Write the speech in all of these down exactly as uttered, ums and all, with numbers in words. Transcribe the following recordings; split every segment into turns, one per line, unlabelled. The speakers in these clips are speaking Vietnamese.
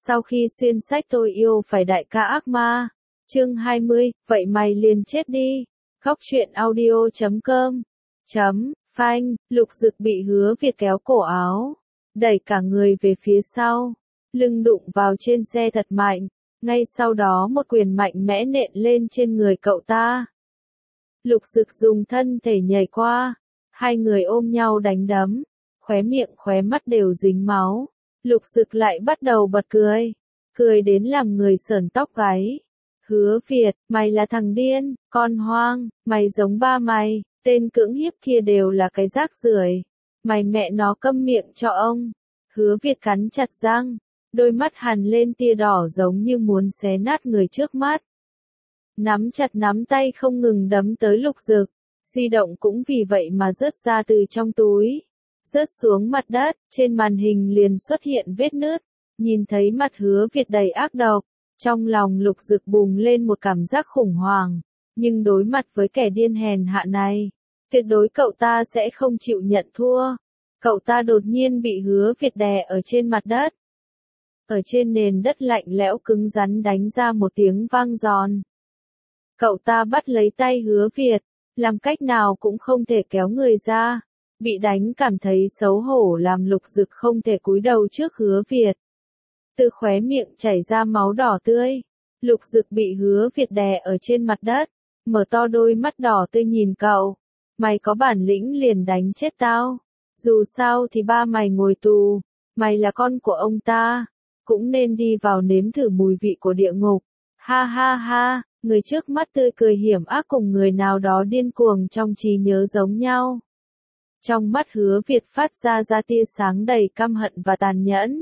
Sau khi xuyên sách tôi yêu phải đại ca ác ma. Chương hai mươi, vậy mày liền chết đi. Góc truyện audio chấm com. Chấm, phanh, Lục Dực bị Hứa Việt kéo cổ áo, đẩy cả người về phía sau, lưng đụng vào trên xe thật mạnh, ngay sau đó một quyền mạnh mẽ nện lên trên người cậu ta. Lục Dực dùng thân thể nhảy qua, hai người ôm nhau đánh đấm, khóe miệng khóe mắt đều dính máu. Lục Dực lại bắt đầu bật cười, cười đến làm người sởn tóc gáy. Hứa Việt, mày là thằng điên, con hoang, mày giống ba mày, tên cưỡng hiếp kia đều là cái rác rưởi. Mày mẹ nó câm miệng cho ông. Hứa Việt cắn chặt răng, đôi mắt hằn lên tia đỏ giống như muốn xé nát người trước mắt. Nắm chặt nắm tay không ngừng đấm tới Lục Dực, di động cũng vì vậy mà rớt ra từ trong túi. Rớt xuống mặt đất, trên màn hình liền xuất hiện vết nứt, nhìn thấy mặt Hứa Việt đầy ác độc, trong lòng Lục Dực bùng lên một cảm giác khủng hoảng, nhưng đối mặt với kẻ điên hèn hạ này, tuyệt đối cậu ta sẽ không chịu nhận thua. Cậu ta đột nhiên bị Hứa Việt đè ở trên mặt đất. Ở trên nền đất lạnh lẽo cứng rắn đánh ra một tiếng vang giòn. Cậu ta bắt lấy tay Hứa Việt, làm cách nào cũng không thể kéo người ra. Bị đánh cảm thấy xấu hổ làm Lục Dực không thể cúi đầu trước Hứa Việt. Từ khóe miệng chảy ra máu đỏ tươi. Lục Dực bị Hứa Việt đè ở trên mặt đất, mở to đôi mắt đỏ tươi nhìn cậu. Mày có bản lĩnh liền đánh chết tao. Dù sao thì ba mày ngồi tù, mày là con của ông ta, cũng nên đi vào nếm thử mùi vị của địa ngục. Ha ha ha, người trước mắt tươi cười hiểm ác cùng người nào đó điên cuồng trong trí nhớ giống nhau. Trong mắt Hứa Việt phát ra ra tia sáng đầy căm hận và tàn nhẫn.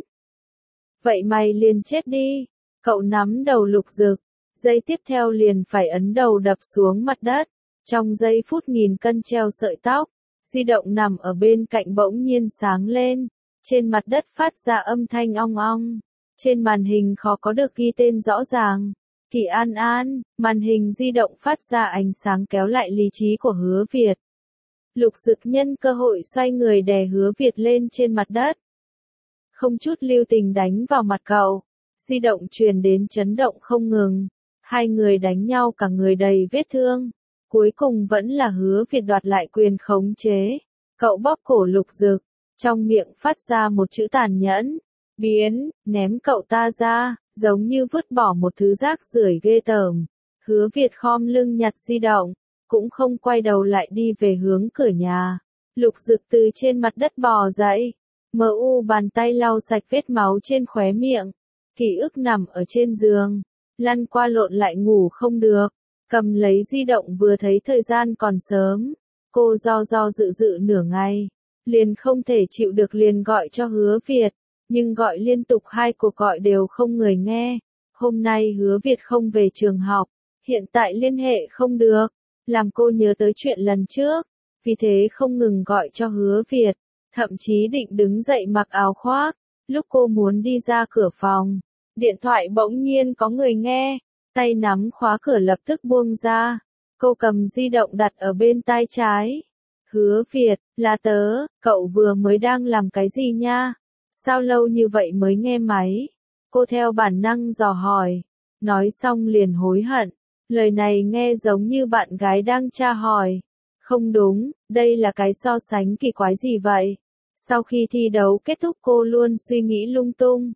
Vậy mày liền chết đi. Cậu nắm đầu Lục Dực, giây tiếp theo liền phải ấn đầu đập xuống mặt đất. Trong giây phút nghìn cân treo sợi tóc, di động nằm ở bên cạnh bỗng nhiên sáng lên. Trên mặt đất phát ra âm thanh ong ong. Trên màn hình khó có được ghi tên rõ ràng. Kỳ An An, màn hình di động phát ra ánh sáng kéo lại lý trí của Hứa Việt. Lục Dực nhân cơ hội xoay người đè Hứa Việt lên trên mặt đất. Không chút lưu tình đánh vào mặt cậu. Di động truyền đến chấn động không ngừng. Hai người đánh nhau cả người đầy vết thương. Cuối cùng vẫn là Hứa Việt đoạt lại quyền khống chế. Cậu bóp cổ Lục Dực, trong miệng phát ra một chữ tàn nhẫn. Biến, ném cậu ta ra, giống như vứt bỏ một thứ rác rưởi ghê tởm. Hứa Việt khom lưng nhặt di động, cũng không quay đầu lại đi về hướng cửa nhà. Lục Dực từ trên mặt đất bò dậy, mờ u bàn tay lau sạch vết máu trên khóe miệng. Ký ức nằm ở trên giường, lăn qua lộn lại ngủ không được. Cầm lấy di động vừa thấy thời gian còn sớm, cô do do dự dự nửa ngày, liền không thể chịu được liền gọi cho Hứa Việt, nhưng gọi liên tục hai cuộc gọi đều không người nghe. Hôm nay Hứa Việt không về trường học, hiện tại liên hệ không được, làm cô nhớ tới chuyện lần trước, vì thế không ngừng gọi cho Hứa Việt, thậm chí định đứng dậy mặc áo khoác. Lúc cô muốn đi ra cửa phòng, điện thoại bỗng nhiên có người nghe. Tay nắm khóa cửa lập tức buông ra. Cô cầm di động đặt ở bên tai trái. Hứa Việt, là tớ, cậu vừa mới đang làm cái gì nha? Sao lâu như vậy mới nghe máy? Cô theo bản năng dò hỏi. Nói xong liền hối hận. Lời này nghe giống như bạn gái đang tra hỏi. Không đúng, đây là cái so sánh kỳ quái gì vậy? Sau khi thi đấu kết thúc cô luôn suy nghĩ lung tung.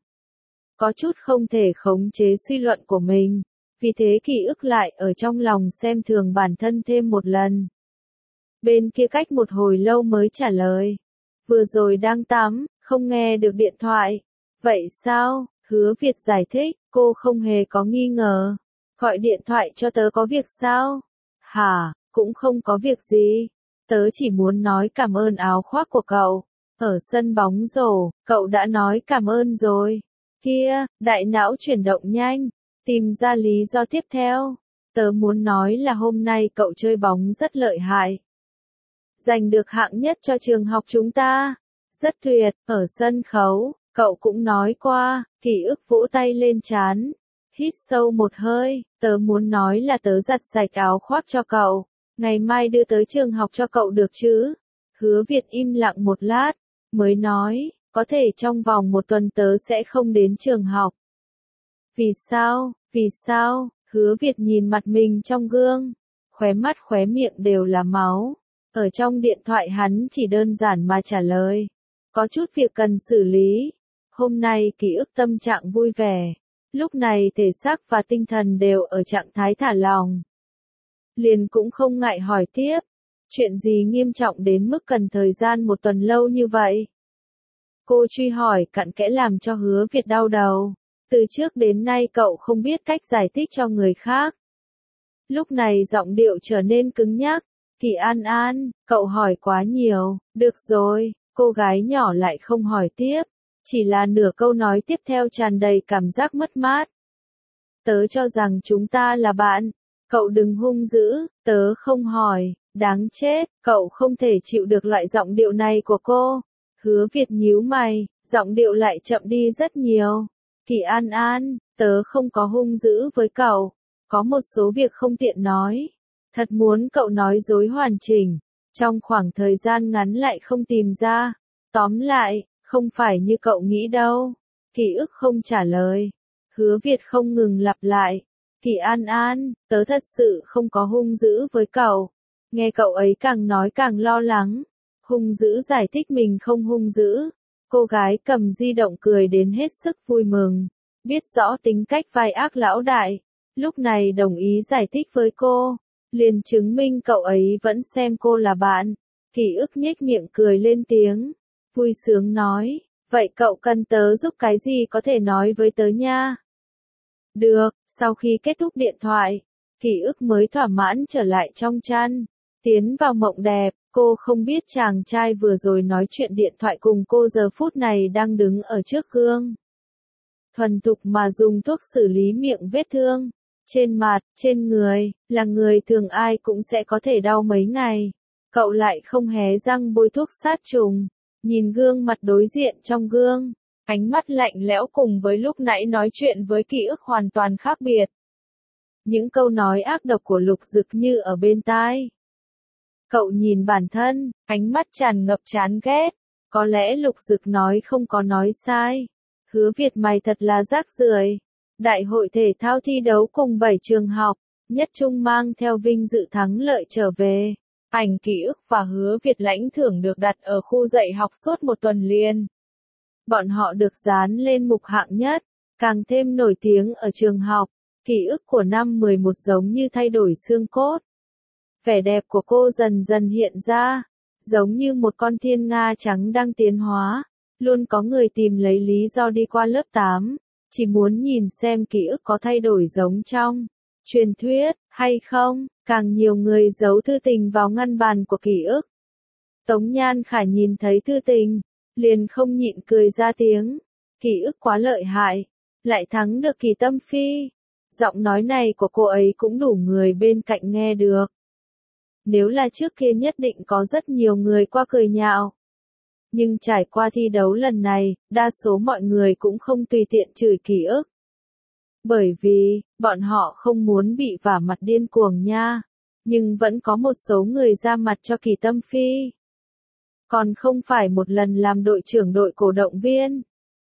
Có chút không thể khống chế suy luận của mình. Vì thế ký ức lại ở trong lòng xem thường bản thân thêm một lần. Bên kia cách một hồi lâu mới trả lời. Vừa rồi đang tắm, không nghe được điện thoại. Vậy sao? Hứa Việt giải thích, cô không hề có nghi ngờ. Gọi điện thoại cho tớ có việc sao? Hả, cũng không có việc gì. Tớ chỉ muốn nói cảm ơn áo khoác của cậu. Ở sân bóng rổ, cậu đã nói cảm ơn rồi. Kia, đại não chuyển động nhanh. Tìm ra lý do tiếp theo. Tớ muốn nói là hôm nay cậu chơi bóng rất lợi hại. Giành được hạng nhất cho trường học chúng ta. Rất tuyệt, ở sân khấu, cậu cũng nói qua. Ký ức vỗ tay lên trán. Hít sâu một hơi, tớ muốn nói là tớ giặt sạch áo khoác cho cậu. Ngày mai đưa tới trường học cho cậu được chứ? Hứa Việt im lặng một lát, mới nói, có thể trong vòng một tuần tớ sẽ không đến trường học. Vì sao, vì sao, Hứa Việt nhìn mặt mình trong gương, khóe mắt khóe miệng đều là máu. Ở trong điện thoại hắn chỉ đơn giản mà trả lời. Có chút việc cần xử lý. Hôm nay ký ức tâm trạng vui vẻ. Lúc này thể xác và tinh thần đều ở trạng thái thả lỏng. Liền cũng không ngại hỏi tiếp. Chuyện gì nghiêm trọng đến mức cần thời gian một tuần lâu như vậy? Cô truy hỏi cặn kẽ làm cho Hứa Việt đau đầu. Từ trước đến nay cậu không biết cách giải thích cho người khác. Lúc này giọng điệu trở nên cứng nhắc. Kỳ An An, cậu hỏi quá nhiều, được rồi, cô gái nhỏ lại không hỏi tiếp. Chỉ là nửa câu nói tiếp theo tràn đầy cảm giác mất mát. Tớ cho rằng chúng ta là bạn. Cậu đừng hung dữ, tớ không hỏi, đáng chết, cậu không thể chịu được loại giọng điệu này của cô. Hứa Việt nhíu mày, giọng điệu lại chậm đi rất nhiều. Kỳ An An, tớ không có hung dữ với cậu, có một số việc không tiện nói. Thật muốn cậu nói dối hoàn chỉnh, trong khoảng thời gian ngắn lại không tìm ra. Tóm lại, không phải như cậu nghĩ đâu. Ký ức không trả lời. Hứa Việt không ngừng lặp lại. Kỳ An An, tớ thật sự không có hung dữ với cậu. Nghe cậu ấy càng nói càng lo lắng. Hung dữ giải thích mình không hung dữ. Cô gái cầm di động cười đến hết sức vui mừng. Biết rõ tính cách vai ác lão đại. Lúc này đồng ý giải thích với cô. Liền chứng minh cậu ấy vẫn xem cô là bạn. Ký ức nhếch miệng cười lên tiếng. Vui sướng nói. Vậy cậu cần tớ giúp cái gì có thể nói với tớ nha? Được, sau khi kết thúc điện thoại, ký ức mới thỏa mãn trở lại trong chăn. Tiến vào mộng đẹp, cô không biết chàng trai vừa rồi nói chuyện điện thoại cùng cô giờ phút này đang đứng ở trước gương. Thuần thục mà dùng thuốc xử lý miệng vết thương. Trên mặt, trên người, là người thường ai cũng sẽ có thể đau mấy ngày. Cậu lại không hé răng bôi thuốc sát trùng. Nhìn gương mặt đối diện trong gương. Ánh mắt lạnh lẽo cùng với lúc nãy nói chuyện với ký ức hoàn toàn khác biệt. Những câu nói ác độc của Lục Dực như ở bên tai. Cậu nhìn bản thân, ánh mắt tràn ngập chán ghét. Có lẽ Lục Dực nói không có nói sai. Hứa Việt mày thật là rác rưởi. Đại hội thể thao thi đấu cùng bảy trường học, Nhất Trung mang theo vinh dự thắng lợi trở về. Ảnh ký ức và Hứa Việt lãnh thưởng được đặt ở khu dạy học suốt một tuần liền. Bọn họ được dán lên mục hạng nhất, càng thêm nổi tiếng ở trường học. Ký ức của năm mười một giống như thay đổi xương cốt. Vẻ đẹp của cô dần dần hiện ra, giống như một con thiên nga trắng đang tiến hóa. Luôn có người tìm lấy lý do đi qua lớp tám, chỉ muốn nhìn xem ký ức có thay đổi giống trong truyền thuyết hay không. Càng nhiều người giấu thư tình vào ngăn bàn của ký ức. Tống Nhan Khả nhìn thấy thư tình, liền không nhịn cười ra tiếng. Ký ức quá lợi hại, lại thắng được Kỳ Tâm Phi. Giọng nói này của cô ấy cũng đủ người bên cạnh nghe được. Nếu là trước kia nhất định có rất nhiều người qua cười nhạo. Nhưng trải qua thi đấu lần này, đa số mọi người cũng không tùy tiện chửi ký ức. Bởi vì, bọn họ không muốn bị vả mặt điên cuồng nha. Nhưng vẫn có một số người ra mặt cho Kỳ Tâm Phi. Còn không phải một lần làm đội trưởng đội cổ động viên.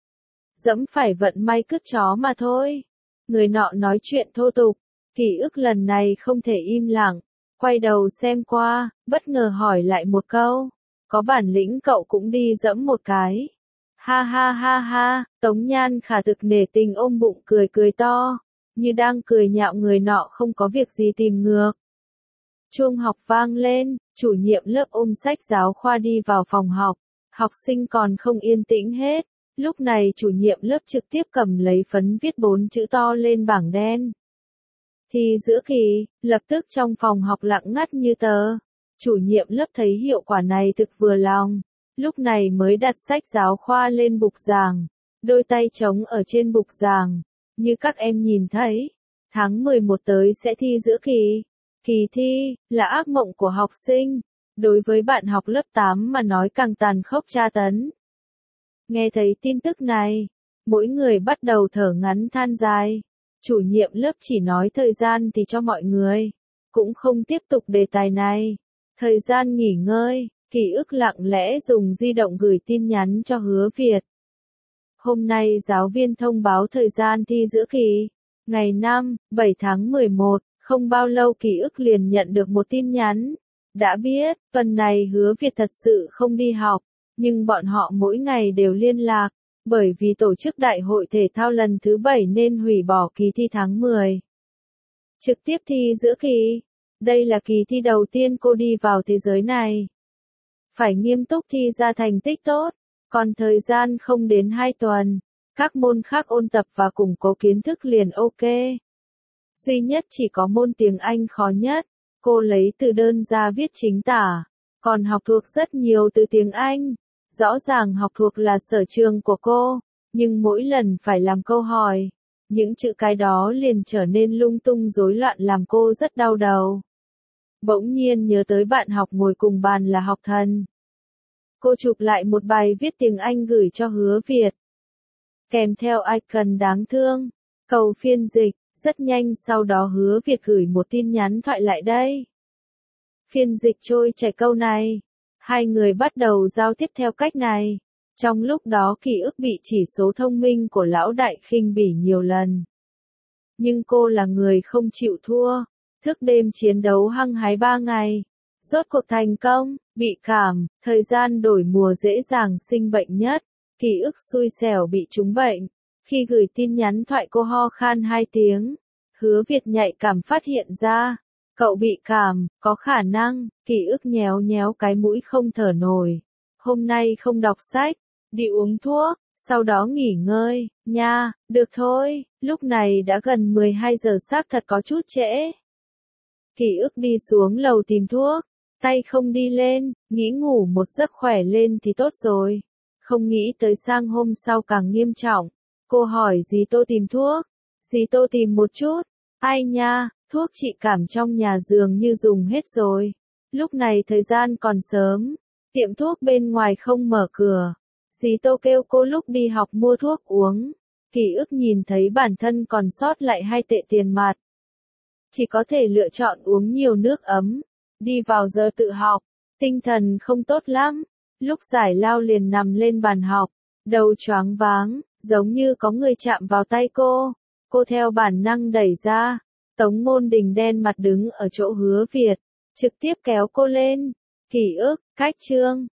Dẫm phải vận may cứt chó mà thôi. Người nọ nói chuyện thô tục. Ký ức lần này không thể im lặng. Quay đầu xem qua, bất ngờ hỏi lại một câu. Có bản lĩnh cậu cũng đi dẫm một cái. Ha ha ha ha, Tống Nhan Khả thực nể tình ôm bụng cười cười to. Như đang cười nhạo người nọ không có việc gì tìm ngược. Chuông học vang lên, chủ nhiệm lớp ôm sách giáo khoa đi vào phòng học. Học sinh còn không yên tĩnh hết. Lúc này chủ nhiệm lớp trực tiếp cầm lấy phấn viết bốn chữ to lên bảng đen. Thì giữa kỳ, lập tức trong phòng học lặng ngắt như tờ. Chủ nhiệm lớp thấy hiệu quả này thực vừa lòng. Lúc này mới đặt sách giáo khoa lên bục giảng. Đôi tay trống ở trên bục giảng. Như các em nhìn thấy, tháng mười một tới sẽ thi giữa kỳ. Kỳ thi, là ác mộng của học sinh. Đối với bạn học lớp tám mà nói càng tàn khốc tra tấn. Nghe thấy tin tức này, mỗi người bắt đầu thở ngắn than dài. Chủ nhiệm lớp chỉ nói thời gian thì cho mọi người. Cũng không tiếp tục đề tài này. Thời gian nghỉ ngơi, ký ức lặng lẽ dùng di động gửi tin nhắn cho Hứa Việt. Hôm nay giáo viên thông báo thời gian thi giữa kỳ. Ngày năm, bảy tháng mười một, không bao lâu Ký ức liền nhận được một tin nhắn. Đã biết, tuần này Hứa Việt thật sự không đi học, nhưng bọn họ mỗi ngày đều liên lạc, bởi vì tổ chức đại hội thể thao lần thứ bảy nên hủy bỏ kỳ thi tháng mười. Trực tiếp thi giữa kỳ. Đây là kỳ thi đầu tiên cô đi vào thế giới này. Phải nghiêm túc thi ra thành tích tốt, còn thời gian không đến hai tuần. Các môn khác ôn tập và củng cố kiến thức liền ok. Duy nhất chỉ có môn tiếng Anh khó nhất, cô lấy từ đơn ra viết chính tả, còn học thuộc rất nhiều từ tiếng Anh. Rõ ràng học thuộc là sở trường của cô, nhưng mỗi lần phải làm câu hỏi, những chữ cái đó liền trở nên lung tung rối loạn làm cô rất đau đầu. Bỗng nhiên nhớ tới bạn học ngồi cùng bàn là Học Thần. Cô chụp lại một bài viết tiếng Anh gửi cho Hứa Việt. Kèm theo icon đáng thương, cầu phiên dịch, rất nhanh sau đó Hứa Việt gửi một tin nhắn thoại lại đây. Phiên dịch trôi chảy câu này. Hai người bắt đầu giao tiếp theo cách này. Trong lúc đó Ký ức bị chỉ số thông minh của lão đại khinh bỉ nhiều lần. Nhưng cô là người không chịu thua. Thức đêm chiến đấu hăng hái ba ngày. Rốt cuộc thành công, bị cảm, thời gian đổi mùa dễ dàng sinh bệnh nhất. Ký ức xui xẻo bị trúng bệnh. Khi gửi tin nhắn thoại cô ho khan hai tiếng. Hứa Việt nhạy cảm phát hiện ra. Cậu bị cảm, có khả năng. Ký ức nhéo nhéo cái mũi không thở nổi. Hôm nay không đọc sách, đi uống thuốc, sau đó nghỉ ngơi, nha, được thôi, lúc này đã gần mười hai giờ xác thật có chút trễ. Ký ức đi xuống lầu tìm thuốc, tay không đi lên, nghĩ ngủ một giấc khỏe lên thì tốt rồi. Không nghĩ tới sang hôm sau càng nghiêm trọng. Cô hỏi dì Tô tìm thuốc, dì Tô tìm một chút, ai nha, thuốc trị cảm trong nhà dường như dùng hết rồi. Lúc này thời gian còn sớm, tiệm thuốc bên ngoài không mở cửa. Dì Tô kêu cô lúc đi học mua thuốc uống. Ký ức nhìn thấy bản thân còn sót lại hai tệ tiền mặt. Chỉ có thể lựa chọn uống nhiều nước ấm. Đi vào giờ tự học, tinh thần không tốt lắm. Lúc giải lao liền nằm lên bàn học, đầu choáng váng, giống như có người chạm vào tay cô. Cô theo bản năng đẩy ra. Tống Ngôn Đình đen mặt đứng ở chỗ Hứa Việt, trực tiếp kéo cô lên. Ký ức, cách chương.